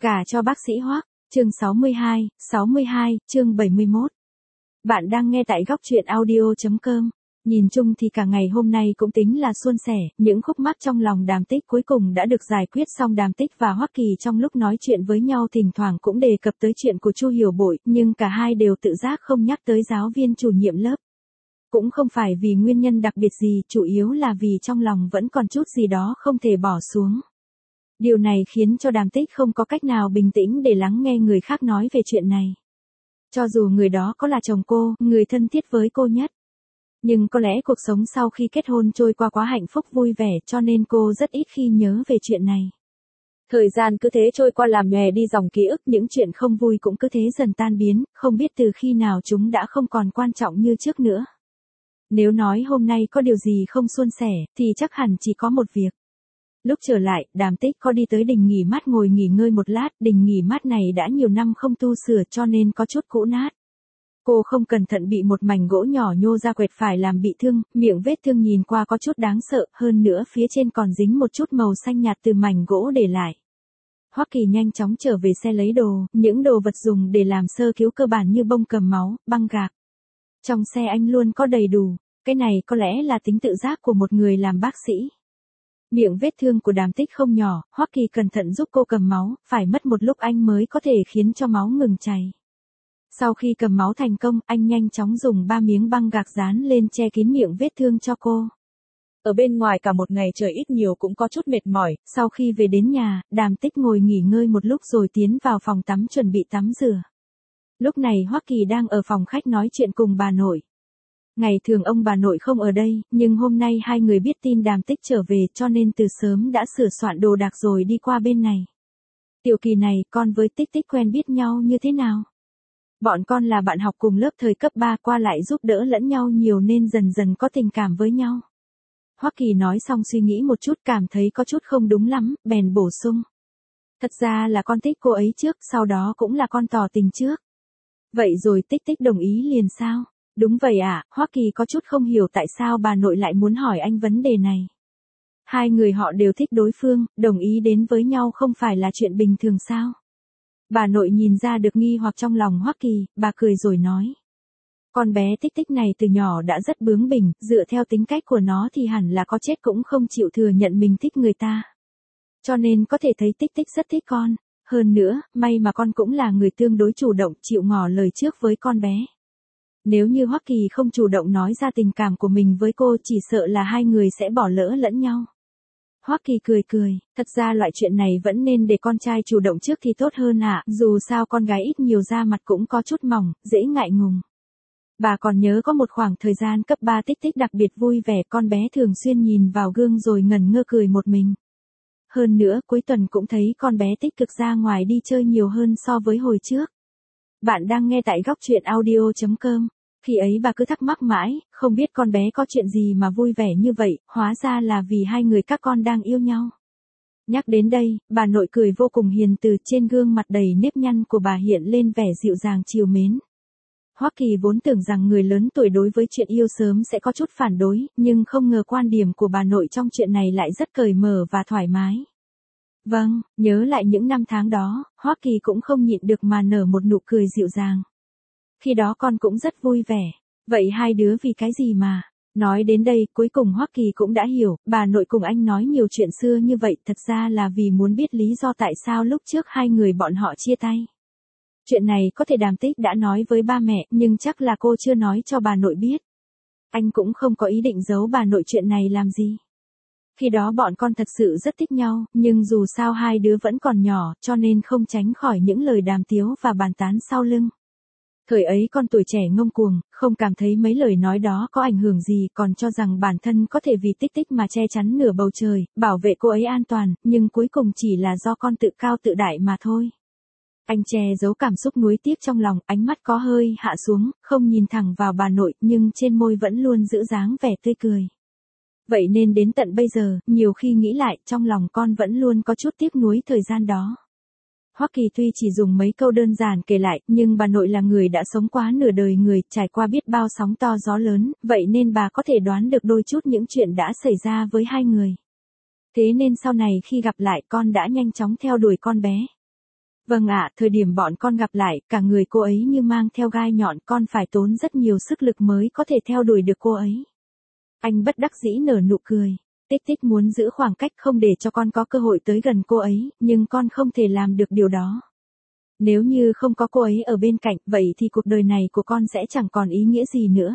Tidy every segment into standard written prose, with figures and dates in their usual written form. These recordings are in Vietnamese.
Gả cho bác sĩ Hoắc, chương 62, chương 71. Bạn đang nghe tại góc truyện audio.com. Nhìn chung thì cả ngày hôm nay cũng tính là suôn sẻ, những khúc mắc trong lòng Đàm Tích cuối cùng đã được giải quyết xong. Đàm Tích và Hoắc Kỳ trong lúc nói chuyện với nhau thỉnh thoảng cũng đề cập tới chuyện của Chu Hiểu Bội, nhưng cả hai đều tự giác không nhắc tới giáo viên chủ nhiệm lớp. Cũng không phải vì nguyên nhân đặc biệt gì, chủ yếu là vì trong lòng vẫn còn chút gì đó không thể bỏ xuống. Điều này khiến cho Đàm Tích không có cách nào bình tĩnh để lắng nghe người khác nói về chuyện này. Cho dù người đó có là chồng cô, người thân thiết với cô nhất. Nhưng có lẽ cuộc sống sau khi kết hôn trôi qua quá hạnh phúc vui vẻ cho nên cô rất ít khi nhớ về chuyện này. Thời gian cứ thế trôi qua làm nhòe đi dòng ký ức, những chuyện không vui cũng cứ thế dần tan biến, không biết từ khi nào chúng đã không còn quan trọng như trước nữa. Nếu nói hôm nay có điều gì không suôn sẻ, thì chắc hẳn chỉ có một việc. Lúc trở lại, Đàm Tích có đi tới đình nghỉ mát ngồi nghỉ ngơi một lát, đình nghỉ mát này đã nhiều năm không tu sửa cho nên có chút cũ nát. Cô không cẩn thận bị một mảnh gỗ nhỏ nhô ra quẹt phải làm bị thương, miệng vết thương nhìn qua có chút đáng sợ, hơn nữa phía trên còn dính một chút màu xanh nhạt từ mảnh gỗ để lại. Hoắc Kỳ nhanh chóng trở về xe lấy đồ, những đồ vật dùng để làm sơ cứu cơ bản như bông cầm máu, băng gạc. Trong xe anh luôn có đầy đủ, cái này có lẽ là tính tự giác của một người làm bác sĩ. Miệng vết thương của Đàm Tích không nhỏ, Hoắc Kỳ cẩn thận giúp cô cầm máu, phải mất một lúc anh mới có thể khiến cho máu ngừng chảy. Sau khi cầm máu thành công, anh nhanh chóng dùng 3 miếng băng gạc dán lên che kín miệng vết thương cho cô. Ở bên ngoài cả một ngày trời ít nhiều cũng có chút mệt mỏi, sau khi về đến nhà, Đàm Tích ngồi nghỉ ngơi một lúc rồi tiến vào phòng tắm chuẩn bị tắm rửa. Lúc này Hoắc Kỳ đang ở phòng khách nói chuyện cùng bà nội. Ngày thường ông bà nội không ở đây, nhưng hôm nay hai người biết tin Đàm Tích trở về cho nên từ sớm đã sửa soạn đồ đạc rồi đi qua bên này. Tiểu Kỳ này, con với Tích Tích quen biết nhau như thế nào? Bọn con là bạn học cùng lớp thời cấp 3, qua lại giúp đỡ lẫn nhau nhiều nên dần dần có tình cảm với nhau. Hoắc Kỳ nói xong suy nghĩ một chút, cảm thấy có chút không đúng lắm, bèn bổ sung. Thật ra là con thích cô ấy trước, sau đó cũng là con tỏ tình trước. Vậy rồi Tích Tích đồng ý liền sao? Đúng vậy ạ, Hoắc Kỳ có chút không hiểu tại sao bà nội lại muốn hỏi anh vấn đề này. Hai người họ đều thích đối phương, đồng ý đến với nhau không phải là chuyện bình thường sao? Bà nội nhìn ra được nghi hoặc trong lòng Hoắc Kỳ, bà cười rồi nói. Con bé Tích Tích này từ nhỏ đã rất bướng bỉnh, dựa theo tính cách của nó thì hẳn là có chết cũng không chịu thừa nhận mình thích người ta. Cho nên có thể thấy Tích Tích rất thích con. Hơn nữa, may mà con cũng là người tương đối chủ động, chịu ngỏ lời trước với con bé. Nếu như Hoắc Kỳ không chủ động nói ra tình cảm của mình với cô, chỉ sợ là hai người sẽ bỏ lỡ lẫn nhau. Hoắc Kỳ cười, thật ra loại chuyện này vẫn nên để con trai chủ động trước thì tốt hơn ạ, dù sao con gái ít nhiều da mặt cũng có chút mỏng, dễ ngại ngùng. Bà còn nhớ có một khoảng thời gian cấp 3 Tích Tích đặc biệt vui vẻ, con bé thường xuyên nhìn vào gương rồi ngẩn ngơ cười một mình. Hơn nữa, cuối tuần cũng thấy con bé tích cực ra ngoài đi chơi nhiều hơn so với hồi trước. Bạn đang nghe tại góc truyện audio.com. Khi ấy bà cứ thắc mắc mãi, không biết con bé có chuyện gì mà vui vẻ như vậy, hóa ra là vì hai người các con đang yêu nhau. Nhắc đến đây, bà nội cười vô cùng hiền từ, trên gương mặt đầy nếp nhăn của bà hiện lên vẻ dịu dàng trìu mến. Hoắc Kỳ vốn tưởng rằng người lớn tuổi đối với chuyện yêu sớm sẽ có chút phản đối, nhưng không ngờ quan điểm của bà nội trong chuyện này lại rất cởi mở và thoải mái. Vâng, nhớ lại những năm tháng đó, Hoắc Kỳ cũng không nhịn được mà nở một nụ cười dịu dàng. Khi đó con cũng rất vui vẻ. Vậy hai đứa vì cái gì mà? Nói đến đây, cuối cùng Hoắc Kỳ cũng đã hiểu, bà nội cùng anh nói nhiều chuyện xưa như vậy thật ra là vì muốn biết lý do tại sao lúc trước hai người bọn họ chia tay. Chuyện này có thể Đàm Tích đã nói với ba mẹ, nhưng chắc là cô chưa nói cho bà nội biết. Anh cũng không có ý định giấu bà nội chuyện này làm gì. Khi đó bọn con thật sự rất thích nhau, nhưng dù sao hai đứa vẫn còn nhỏ, cho nên không tránh khỏi những lời đàm tiếu và bàn tán sau lưng. Thời ấy con tuổi trẻ ngông cuồng, không cảm thấy mấy lời nói đó có ảnh hưởng gì, còn cho rằng bản thân có thể vì Tích Tích mà che chắn nửa bầu trời, bảo vệ cô ấy an toàn, nhưng cuối cùng chỉ là do con tự cao tự đại mà thôi. Anh che giấu cảm xúc nuối tiếc trong lòng, ánh mắt có hơi hạ xuống, không nhìn thẳng vào bà nội, nhưng trên môi vẫn luôn giữ dáng vẻ tươi cười. Vậy nên đến tận bây giờ, nhiều khi nghĩ lại, trong lòng con vẫn luôn có chút tiếc nuối thời gian đó. Hoắc Kỳ tuy chỉ dùng mấy câu đơn giản kể lại, nhưng bà nội là người đã sống quá nửa đời người, trải qua biết bao sóng to gió lớn, vậy nên bà có thể đoán được đôi chút những chuyện đã xảy ra với hai người. Thế nên sau này khi gặp lại con đã nhanh chóng theo đuổi con bé. Vâng ạ, thời điểm bọn con gặp lại, cả người cô ấy như mang theo gai nhọn, con phải tốn rất nhiều sức lực mới có thể theo đuổi được cô ấy. Anh bất đắc dĩ nở nụ cười. Tích tích muốn giữ khoảng cách không để cho con có cơ hội tới gần cô ấy, nhưng con không thể làm được điều đó. Nếu như không có cô ấy ở bên cạnh, vậy thì cuộc đời này của con sẽ chẳng còn ý nghĩa gì nữa.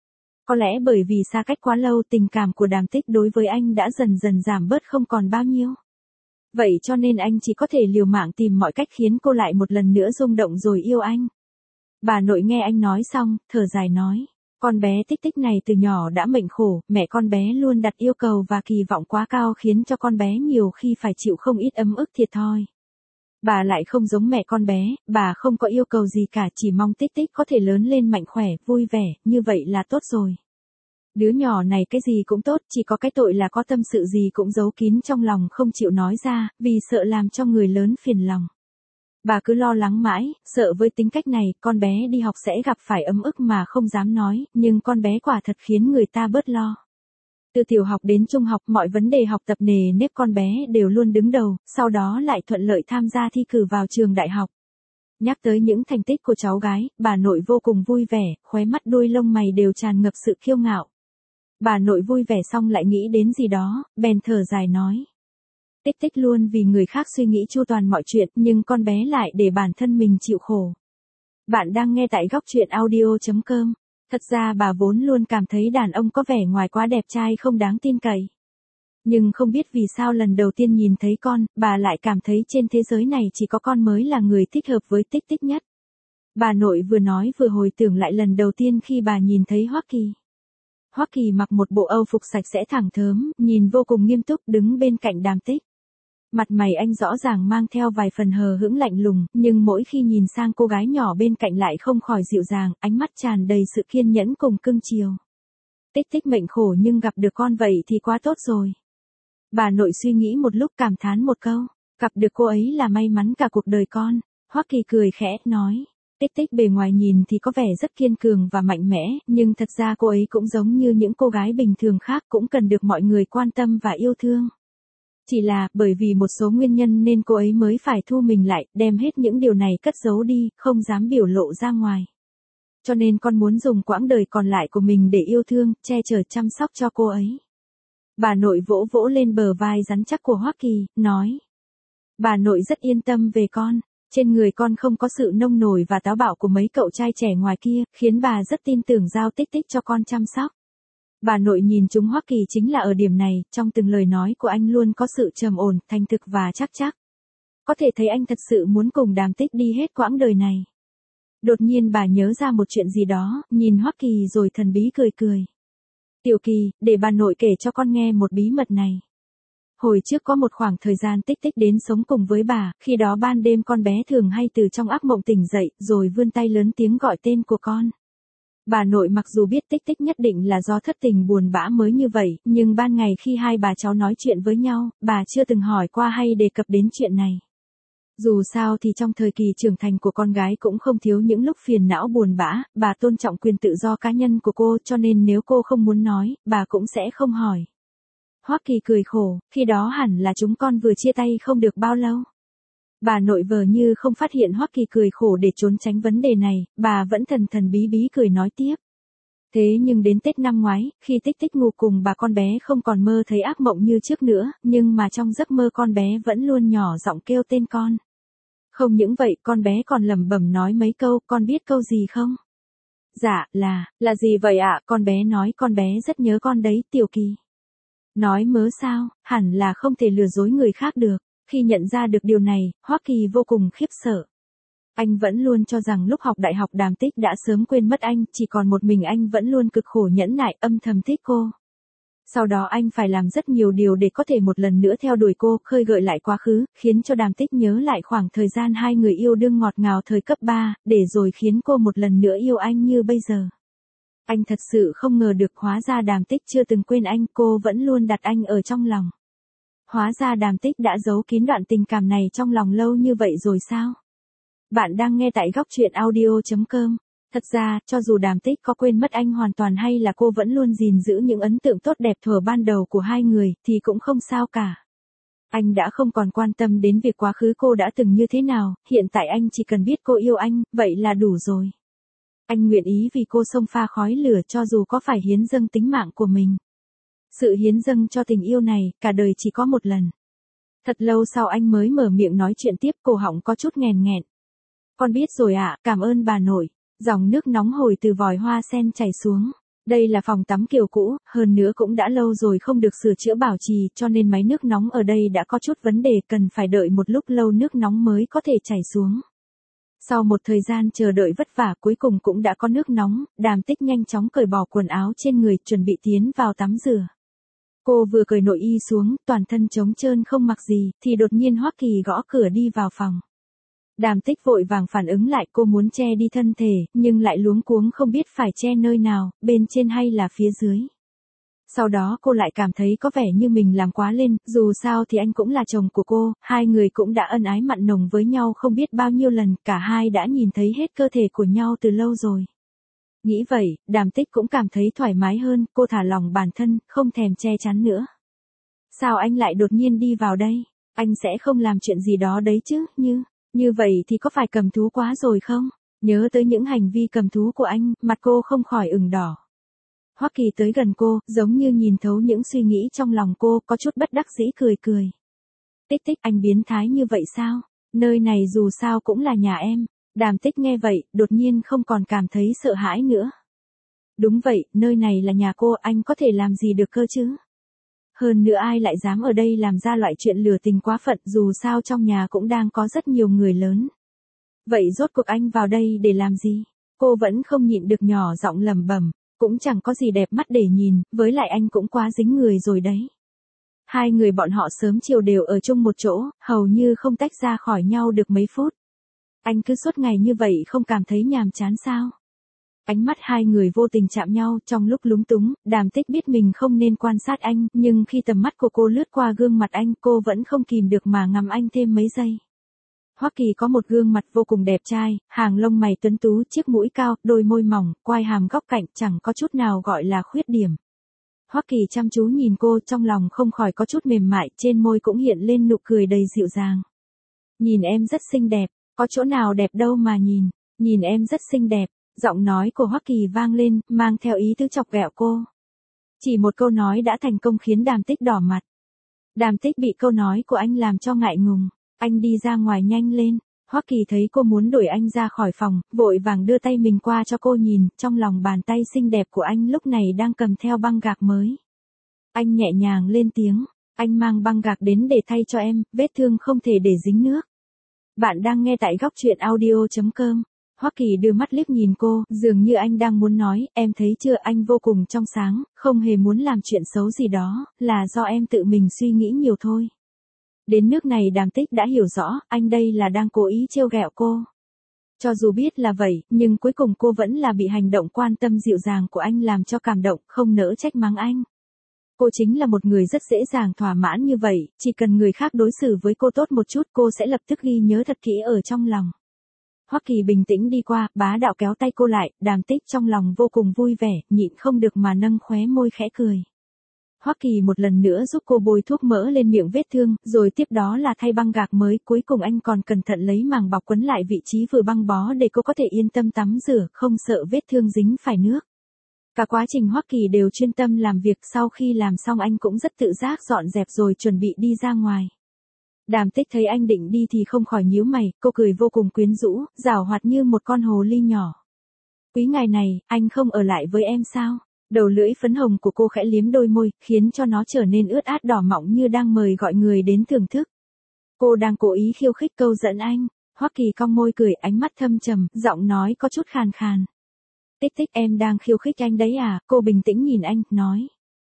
Có lẽ bởi vì xa cách quá lâu, tình cảm của Đàm Tích đối với anh đã dần dần giảm bớt không còn bao nhiêu. Vậy cho nên anh chỉ có thể liều mạng tìm mọi cách khiến cô lại một lần nữa rung động rồi yêu anh. Bà nội nghe anh nói xong, thở dài nói. Con bé Tích tích này từ nhỏ đã mệnh khổ, mẹ con bé luôn đặt yêu cầu và kỳ vọng quá cao khiến cho con bé nhiều khi phải chịu không ít ấm ức thiệt thòi. Bà lại không giống mẹ con bé, bà không có yêu cầu gì cả, chỉ mong Tích tích có thể lớn lên mạnh khỏe, vui vẻ, như vậy là tốt rồi. Đứa nhỏ này cái gì cũng tốt, chỉ có cái tội là có tâm sự gì cũng giấu kín trong lòng không chịu nói ra, vì sợ làm cho người lớn phiền lòng. Bà cứ lo lắng mãi, sợ với tính cách này, con bé đi học sẽ gặp phải ấm ức mà không dám nói, nhưng con bé quả thật khiến người ta bớt lo. Từ tiểu học đến trung học, mọi vấn đề học tập nề nếp con bé đều luôn đứng đầu, sau đó lại thuận lợi tham gia thi cử vào trường đại học. Nhắc tới những thành tích của cháu gái, bà nội vô cùng vui vẻ, khóe mắt đuôi lông mày đều tràn ngập sự kiêu ngạo. Bà nội vui vẻ xong lại nghĩ đến gì đó, bèn thở dài nói. Tích tích luôn vì người khác suy nghĩ chu toàn mọi chuyện, nhưng con bé lại để bản thân mình chịu khổ. Bạn đang nghe tại góc truyện audio.com. Thật ra bà vốn luôn cảm thấy đàn ông có vẻ ngoài quá đẹp trai không đáng tin cậy. Nhưng không biết vì sao lần đầu tiên nhìn thấy con, bà lại cảm thấy trên thế giới này chỉ có con mới là người thích hợp với Tích tích nhất. Bà nội vừa nói vừa hồi tưởng lại lần đầu tiên khi bà nhìn thấy Hoắc Kỳ. Hoắc Kỳ mặc một bộ âu phục sạch sẽ thẳng thớm, nhìn vô cùng nghiêm túc đứng bên cạnh Đàm Tích. Mặt mày anh rõ ràng mang theo vài phần hờ hững lạnh lùng, nhưng mỗi khi nhìn sang cô gái nhỏ bên cạnh lại không khỏi dịu dàng, ánh mắt tràn đầy sự kiên nhẫn cùng cưng chiều. Tích tích mệnh khổ nhưng gặp được con vậy thì quá tốt rồi. Bà nội suy nghĩ một lúc cảm thán một câu, gặp được cô ấy là may mắn cả cuộc đời con. Hoắc Kỳ cười khẽ, nói. Tích tích bề ngoài nhìn thì có vẻ rất kiên cường và mạnh mẽ, nhưng thật ra cô ấy cũng giống như những cô gái bình thường khác, cũng cần được mọi người quan tâm và yêu thương. Chỉ là, bởi vì một số nguyên nhân nên cô ấy mới phải thu mình lại, đem hết những điều này cất giấu đi, không dám biểu lộ ra ngoài. Cho nên con muốn dùng quãng đời còn lại của mình để yêu thương, che chở chăm sóc cho cô ấy. Bà nội vỗ vỗ lên bờ vai rắn chắc của Hoắc Kỳ, nói. Bà nội rất yên tâm về con. Trên người con không có sự nông nổi và táo bạo của mấy cậu trai trẻ ngoài kia, khiến bà rất tin tưởng giao Tích tích cho con chăm sóc. Bà nội nhìn chúng Hoắc Kỳ chính là ở điểm này, trong từng lời nói của anh luôn có sự trầm ổn, thành thực và chắc chắc. Có thể thấy anh thật sự muốn cùng Đàm Tích đi hết quãng đời này. Đột nhiên bà nhớ ra một chuyện gì đó, nhìn Hoắc Kỳ rồi thần bí cười cười. Tiểu Kỳ, để bà nội kể cho con nghe một bí mật này. Hồi trước có một khoảng thời gian Tích tích đến sống cùng với bà, khi đó ban đêm con bé thường hay từ trong ác mộng tỉnh dậy, rồi vươn tay lớn tiếng gọi tên của con. Bà nội mặc dù biết Tích tích nhất định là do thất tình buồn bã mới như vậy, nhưng ban ngày khi hai bà cháu nói chuyện với nhau, bà chưa từng hỏi qua hay đề cập đến chuyện này. Dù sao thì trong thời kỳ trưởng thành của con gái cũng không thiếu những lúc phiền não buồn bã, bà tôn trọng quyền tự do cá nhân của cô, cho nên nếu cô không muốn nói, bà cũng sẽ không hỏi. Hoắc Kỳ cười khổ, khi đó hẳn là chúng con vừa chia tay không được bao lâu. Bà nội vờ như không phát hiện Hoắc Kỳ cười khổ để trốn tránh vấn đề này, bà vẫn thần thần bí bí cười nói tiếp. Thế nhưng đến Tết năm ngoái, khi Tích tích ngủ cùng bà, con bé không còn mơ thấy ác mộng như trước nữa, nhưng mà trong giấc mơ con bé vẫn luôn nhỏ giọng kêu tên con. Không những vậy, con bé còn lẩm bẩm nói mấy câu, con biết câu gì không? Dạ, là gì vậy ạ? Con bé nói con bé rất nhớ con đấy, Tiểu Kỳ. Nói mớ sao, hẳn là không thể lừa dối người khác được. Khi nhận ra được điều này, Hoắc Kỳ vô cùng khiếp sợ. Anh vẫn luôn cho rằng lúc học đại học Đàm Tích đã sớm quên mất anh, chỉ còn một mình anh vẫn luôn cực khổ nhẫn nại âm thầm thích cô. Sau đó anh phải làm rất nhiều điều để có thể một lần nữa theo đuổi cô, khơi gợi lại quá khứ, khiến cho Đàm Tích nhớ lại khoảng thời gian hai người yêu đương ngọt ngào thời cấp 3, để rồi khiến cô một lần nữa yêu anh như bây giờ. Anh thật sự không ngờ được, hóa ra Đàm Tích chưa từng quên anh, cô vẫn luôn đặt anh ở trong lòng. Hóa ra Đàm Tích đã giấu kín đoạn tình cảm này trong lòng lâu như vậy rồi sao? Bạn đang nghe tại góc truyện audio.com. Thật ra, cho dù Đàm Tích có quên mất anh hoàn toàn hay là cô vẫn luôn gìn giữ những ấn tượng tốt đẹp thuở ban đầu của hai người, thì cũng không sao cả. Anh đã không còn quan tâm đến việc quá khứ cô đã từng như thế nào, hiện tại anh chỉ cần biết cô yêu anh, vậy là đủ rồi. Anh nguyện ý vì cô xông pha khói lửa cho dù có phải hiến dâng tính mạng của mình. Sự hiến dâng cho tình yêu này, cả đời chỉ có một lần. Thật lâu sau anh mới mở miệng nói chuyện tiếp, cổ họng có chút nghèn nghẹn. Con biết rồi ạ, cảm ơn bà nội. Dòng nước nóng hổi từ vòi hoa sen chảy xuống. Đây là phòng tắm kiểu cũ, hơn nữa cũng đã lâu rồi không được sửa chữa bảo trì, cho nên máy nước nóng ở đây đã có chút vấn đề, cần phải đợi một lúc lâu nước nóng mới có thể chảy xuống. Sau một thời gian chờ đợi vất vả cuối cùng cũng đã có nước nóng, Đàm Tích nhanh chóng cởi bỏ quần áo trên người, chuẩn bị tiến vào tắm rửa. Cô vừa cởi nội y xuống, toàn thân trống trơn không mặc gì, thì đột nhiên Hoắc Kỳ gõ cửa đi vào phòng. Đàm Tích vội vàng phản ứng lại, cô muốn che đi thân thể, nhưng lại luống cuống không biết phải che nơi nào, bên trên hay là phía dưới. Sau đó cô lại cảm thấy có vẻ như mình làm quá lên, dù sao thì anh cũng là chồng của cô, hai người cũng đã ân ái mặn nồng với nhau không biết bao nhiêu lần, cả hai đã nhìn thấy hết cơ thể của nhau từ lâu rồi. Nghĩ vậy, Đàm Tích cũng cảm thấy thoải mái hơn, cô thả lỏng bản thân, không thèm che chắn nữa. Sao anh lại đột nhiên đi vào đây? Anh sẽ không làm chuyện gì đó đấy chứ, như vậy thì có phải cầm thú quá rồi không? Nhớ tới những hành vi cầm thú của anh, mặt cô không khỏi ửng đỏ. Hoắc Kỳ tới gần cô, giống như nhìn thấu những suy nghĩ trong lòng cô, có chút bất đắc dĩ cười cười. Tích Tích, anh biến thái như vậy sao? Nơi này dù sao cũng là nhà em. Đàm Tích nghe vậy, đột nhiên không còn cảm thấy sợ hãi nữa. Đúng vậy, nơi này là nhà cô, anh có thể làm gì được cơ chứ? Hơn nữa ai lại dám ở đây làm ra loại chuyện lừa tình quá phận, dù sao trong nhà cũng đang có rất nhiều người lớn. Vậy rốt cuộc anh vào đây để làm gì? Cô vẫn không nhịn được nhỏ giọng lẩm bẩm, cũng chẳng có gì đẹp mắt để nhìn, với lại anh cũng quá dính người rồi đấy. Hai người bọn họ sớm chiều đều ở chung một chỗ, hầu như không tách ra khỏi nhau được mấy phút. Anh cứ suốt ngày như vậy không cảm thấy nhàm chán sao? Ánh mắt hai người vô tình chạm nhau, trong lúc lúng túng, Đàm Tích biết mình không nên quan sát anh, nhưng khi tầm mắt của cô lướt qua gương mặt anh, cô vẫn không kìm được mà ngắm anh thêm mấy giây. Hoắc Kỳ có một gương mặt vô cùng đẹp trai, hàng lông mày tuấn tú, chiếc mũi cao, đôi môi mỏng, quai hàm góc cạnh, chẳng có chút nào gọi là khuyết điểm. Hoắc Kỳ chăm chú nhìn cô, trong lòng không khỏi có chút mềm mại, trên môi cũng hiện lên nụ cười đầy dịu dàng. Nhìn em rất xinh đẹp, có chỗ nào đẹp đâu mà nhìn em rất xinh đẹp. Giọng nói của Hoắc Kỳ vang lên, mang theo ý tứ chọc ghẹo cô. Chỉ một câu nói đã thành công khiến Đàm Tích đỏ mặt. Đàm Tích bị câu nói của anh làm cho ngại ngùng. Anh đi ra ngoài nhanh lên. Hoắc Kỳ thấy cô muốn đuổi anh ra khỏi phòng, vội vàng đưa tay mình qua cho cô nhìn, trong lòng bàn tay xinh đẹp của anh lúc này đang cầm theo băng gạc mới. Anh nhẹ nhàng lên tiếng, anh mang băng gạc đến để thay cho em, vết thương không thể để dính nước. Bạn đang nghe tại góc truyện audio.com. Hoắc Kỳ đưa mắt liếc nhìn cô, dường như anh đang muốn nói, em thấy chưa, anh vô cùng trong sáng, không hề muốn làm chuyện xấu gì đó, là do em tự mình suy nghĩ nhiều thôi. Đến nước này Đàm Tích đã hiểu rõ, anh đây là đang cố ý trêu ghẹo cô. Cho dù biết là vậy, nhưng cuối cùng cô vẫn là bị hành động quan tâm dịu dàng của anh làm cho cảm động, không nỡ trách mắng anh. Cô chính là một người rất dễ dàng thỏa mãn như vậy, chỉ cần người khác đối xử với cô tốt một chút cô sẽ lập tức ghi nhớ thật kỹ ở trong lòng. Hoắc Kỳ bình tĩnh đi qua, bá đạo kéo tay cô lại, Đàm Tích trong lòng vô cùng vui vẻ, nhịn không được mà nâng khóe môi khẽ cười. Hoắc Kỳ một lần nữa giúp cô bôi thuốc mỡ lên miệng vết thương, rồi tiếp đó là thay băng gạc mới, cuối cùng anh còn cẩn thận lấy màng bọc quấn lại vị trí vừa băng bó để cô có thể yên tâm tắm rửa, không sợ vết thương dính phải nước. Cả quá trình Hoắc Kỳ đều chuyên tâm làm việc, sau khi làm xong anh cũng rất tự giác dọn dẹp rồi chuẩn bị đi ra ngoài. Đàm Tích thấy anh định đi thì không khỏi nhíu mày, cô cười vô cùng quyến rũ, giảo hoạt như một con hồ ly nhỏ. Quý ngài này, anh không ở lại với em sao? Đầu lưỡi phấn hồng của cô khẽ liếm đôi môi, khiến cho nó trở nên ướt át đỏ mọng như đang mời gọi người đến thưởng thức. Cô đang cố ý khiêu khích câu dẫn anh. Hoắc Kỳ cong môi cười, ánh mắt thâm trầm, giọng nói có chút khàn khàn. Tích Tích, em đang khiêu khích anh đấy à? Cô bình tĩnh nhìn anh, nói.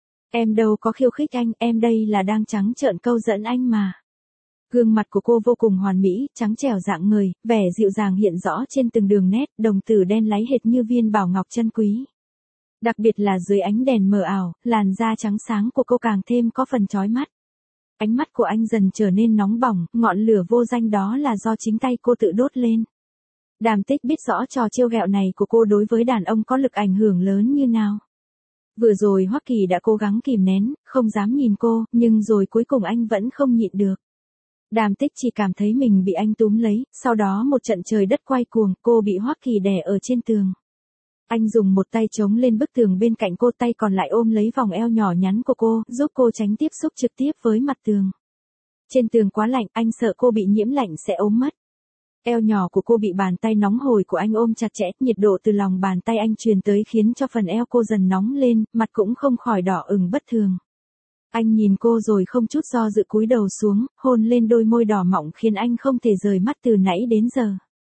Em đâu có khiêu khích anh, em đây là đang trắng trợn câu dẫn anh mà. Gương mặt của cô vô cùng hoàn mỹ, trắng trẻo dạng người, vẻ dịu dàng hiện rõ trên từng đường nét, đồng tử đen láy hệt như viên bảo ngọc chân quý. Đặc biệt là dưới ánh đèn mờ ảo, làn da trắng sáng của cô càng thêm có phần chói mắt. Ánh mắt của anh dần trở nên nóng bỏng, ngọn lửa vô danh đó là do chính tay cô tự đốt lên. Đàm Tích biết rõ trò trêu ghẹo này của cô đối với đàn ông có lực ảnh hưởng lớn như nào. Vừa rồi Hoắc Kỳ đã cố gắng kìm nén, không dám nhìn cô, nhưng rồi cuối cùng anh vẫn không nhịn được. Đàm Tích chỉ cảm thấy mình bị anh túm lấy, sau đó một trận trời đất quay cuồng, cô bị Hoắc Kỳ đè ở trên tường. Anh dùng một tay chống lên bức tường bên cạnh cô, tay còn lại ôm lấy vòng eo nhỏ nhắn của cô, giúp cô tránh tiếp xúc trực tiếp với mặt tường. Trên tường quá lạnh, anh sợ cô bị nhiễm lạnh sẽ ốm mất. Eo nhỏ của cô bị bàn tay nóng hổi của anh ôm chặt chẽ, nhiệt độ từ lòng bàn tay anh truyền tới khiến cho phần eo cô dần nóng lên, mặt cũng không khỏi đỏ ửng bất thường. Anh nhìn cô rồi không chút do dự cúi đầu xuống, hôn lên đôi môi đỏ mọng khiến anh không thể rời mắt từ nãy đến giờ.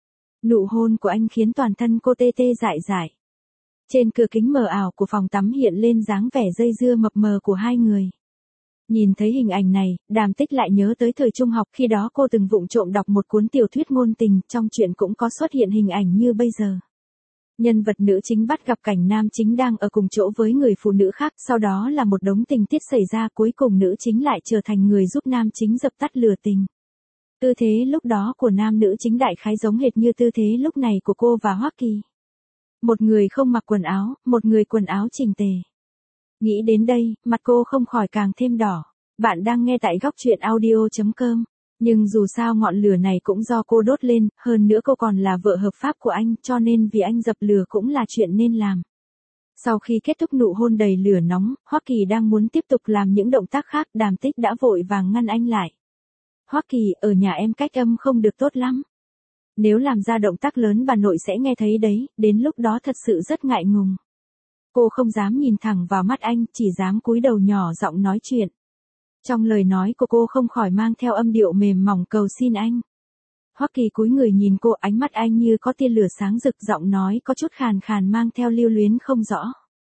Nụ hôn của anh khiến toàn thân cô tê tê dại dại. Trên cửa kính mờ ảo của phòng tắm hiện lên dáng vẻ dây dưa mập mờ của hai người. Nhìn thấy hình ảnh này, Đàm Tích lại nhớ tới thời trung học, khi đó cô từng vụng trộm đọc một cuốn tiểu thuyết ngôn tình, trong truyện cũng có xuất hiện hình ảnh như bây giờ. Nhân vật nữ chính bắt gặp cảnh nam chính đang ở cùng chỗ với người phụ nữ khác, sau đó là một đống tình tiết xảy ra, cuối cùng nữ chính lại trở thành người giúp nam chính dập tắt lửa tình. Tư thế lúc đó của nam nữ chính đại khái giống hệt như tư thế lúc này của cô và Hoắc Kỳ. Một người không mặc quần áo, một người quần áo chỉnh tề. Nghĩ đến đây, mặt cô không khỏi càng thêm đỏ. Bạn đang nghe tại góc truyện audio.com. Nhưng dù sao ngọn lửa này cũng do cô đốt lên, hơn nữa cô còn là vợ hợp pháp của anh, cho nên vì anh dập lửa cũng là chuyện nên làm. Sau khi kết thúc nụ hôn đầy lửa nóng, Hoắc Kỳ đang muốn tiếp tục làm những động tác khác, Đàm Tích đã vội vàng ngăn anh lại. Hoắc Kỳ, ở nhà em cách âm không được tốt lắm. Nếu làm ra động tác lớn bà nội sẽ nghe thấy đấy, đến lúc đó thật sự rất ngại ngùng. Cô không dám nhìn thẳng vào mắt anh, chỉ dám cúi đầu nhỏ giọng nói chuyện. Trong lời nói của cô không khỏi mang theo âm điệu mềm mỏng cầu xin anh. Hoắc Kỳ cúi người nhìn cô, ánh mắt anh như có tia lửa sáng rực, giọng nói có chút khàn khàn mang theo lưu luyến không rõ.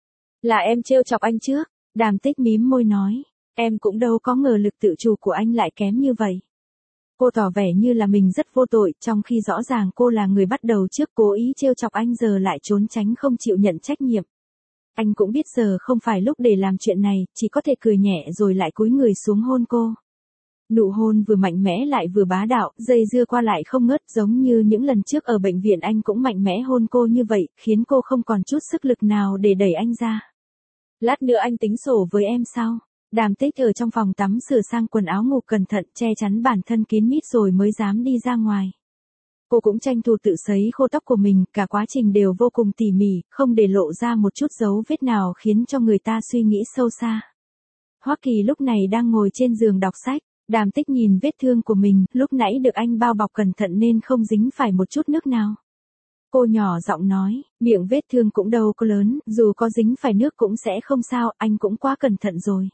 Là em trêu chọc anh trước, Đàm Tích mím môi nói. Em cũng đâu có ngờ lực tự chủ của anh lại kém như vậy. Cô tỏ vẻ như là mình rất vô tội, trong khi rõ ràng cô là người bắt đầu trước, cố ý trêu chọc anh giờ lại trốn tránh không chịu nhận trách nhiệm. Anh cũng biết giờ không phải lúc để làm chuyện này, chỉ có thể cười nhẹ rồi lại cúi người xuống hôn cô. Nụ hôn vừa mạnh mẽ lại vừa bá đạo, dây dưa qua lại không ngớt, giống như những lần trước ở bệnh viện anh cũng mạnh mẽ hôn cô như vậy, khiến cô không còn chút sức lực nào để đẩy anh ra. Lát nữa anh tính sổ với em sao? Đàm Tích ở trong phòng tắm sửa sang quần áo ngủ cẩn thận, che chắn bản thân kín mít rồi mới dám đi ra ngoài. Cô cũng tranh thủ tự sấy khô tóc của mình, cả quá trình đều vô cùng tỉ mỉ, không để lộ ra một chút dấu vết nào khiến cho người ta suy nghĩ sâu xa. Hoắc Kỳ lúc này đang ngồi trên giường đọc sách, Đàm Tích nhìn vết thương của mình, lúc nãy được anh bao bọc cẩn thận nên không dính phải một chút nước nào. Cô nhỏ giọng nói, miệng vết thương cũng đâu có lớn, dù có dính phải nước cũng sẽ không sao, anh cũng quá cẩn thận rồi.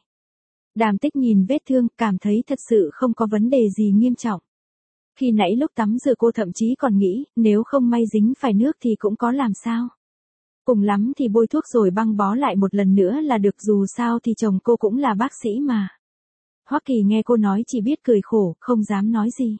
Đàm Tích nhìn vết thương, cảm thấy thật sự không có vấn đề gì nghiêm trọng. Khi nãy lúc tắm rửa cô thậm chí còn nghĩ, nếu không may dính phải nước thì cũng có làm sao. Cùng lắm thì bôi thuốc rồi băng bó lại một lần nữa là được, dù sao thì chồng cô cũng là bác sĩ mà. Hoắc Kỳ nghe cô nói chỉ biết cười khổ, không dám nói gì.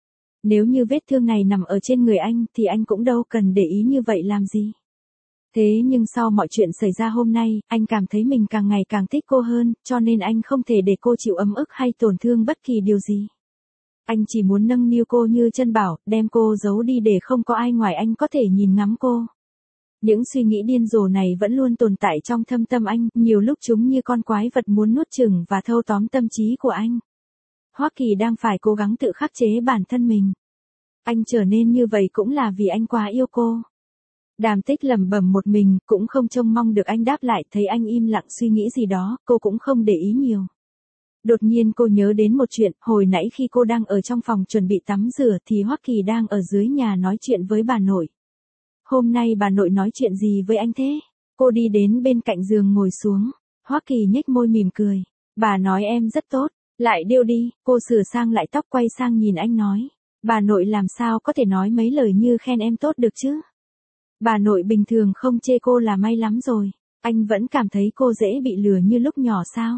Nếu như vết thương này nằm ở trên người anh thì anh cũng đâu cần để ý như vậy làm gì. Thế nhưng sau mọi chuyện xảy ra hôm nay, anh cảm thấy mình càng ngày càng thích cô hơn, cho nên anh không thể để cô chịu ấm ức hay tổn thương bất kỳ điều gì. Anh chỉ muốn nâng niu cô như chân bảo, đem cô giấu đi để không có ai ngoài anh có thể nhìn ngắm cô. Những suy nghĩ điên rồ này vẫn luôn tồn tại trong thâm tâm anh, nhiều lúc chúng như con quái vật muốn nuốt chửng và thâu tóm tâm trí của anh. Hoắc Kỳ đang phải cố gắng tự khắc chế bản thân mình. Anh trở nên như vậy cũng là vì anh quá yêu cô. Đàm Tích lẩm bẩm một mình, cũng không trông mong được anh đáp lại, thấy anh im lặng suy nghĩ gì đó, cô cũng không để ý nhiều. Đột nhiên cô nhớ đến một chuyện, hồi nãy khi cô đang ở trong phòng chuẩn bị tắm rửa thì Hoắc Kỳ đang ở dưới nhà nói chuyện với bà nội. Hôm nay bà nội nói chuyện gì với anh thế? Cô đi đến bên cạnh giường ngồi xuống. Hoắc Kỳ nhếch môi mỉm cười. Bà nói em rất tốt, lại điêu đi, cô sửa sang lại tóc quay sang nhìn anh nói. Bà nội làm sao có thể nói mấy lời như khen em tốt được chứ? Bà nội bình thường không chê cô là may lắm rồi, anh vẫn cảm thấy cô dễ bị lừa như lúc nhỏ sao?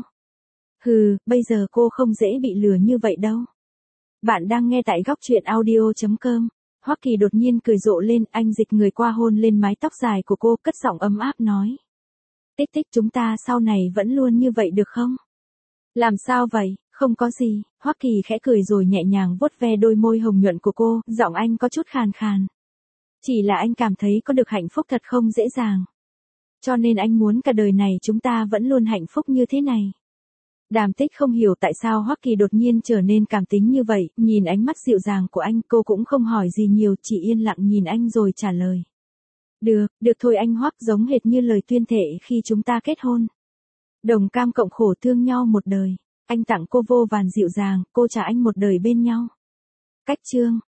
Hừ, bây giờ cô không dễ bị lừa như vậy đâu. Bạn đang nghe tại góc truyện audio.com. Hoắc Kỳ đột nhiên cười rộ lên, anh dịch người qua hôn lên mái tóc dài của cô, cất giọng ấm áp nói. Tích Tích, chúng ta sau này vẫn luôn như vậy được không? Làm sao vậy, không có gì, Hoắc Kỳ khẽ cười rồi nhẹ nhàng vuốt ve đôi môi hồng nhuận của cô, giọng anh có chút khàn khàn. Chỉ là anh cảm thấy có được hạnh phúc thật không dễ dàng. Cho nên anh muốn cả đời này chúng ta vẫn luôn hạnh phúc như thế này. Đàm Tích không hiểu tại sao Hoắc Kỳ đột nhiên trở nên cảm tính như vậy, nhìn ánh mắt dịu dàng của anh, cô cũng không hỏi gì nhiều, chỉ yên lặng nhìn anh rồi trả lời. Được thôi anh Hoắc, giống hệt như lời tuyên thệ khi chúng ta kết hôn. Đồng cam cộng khổ thương nhau một đời. Anh tặng cô vô vàn dịu dàng, cô trả anh một đời bên nhau. Cách chương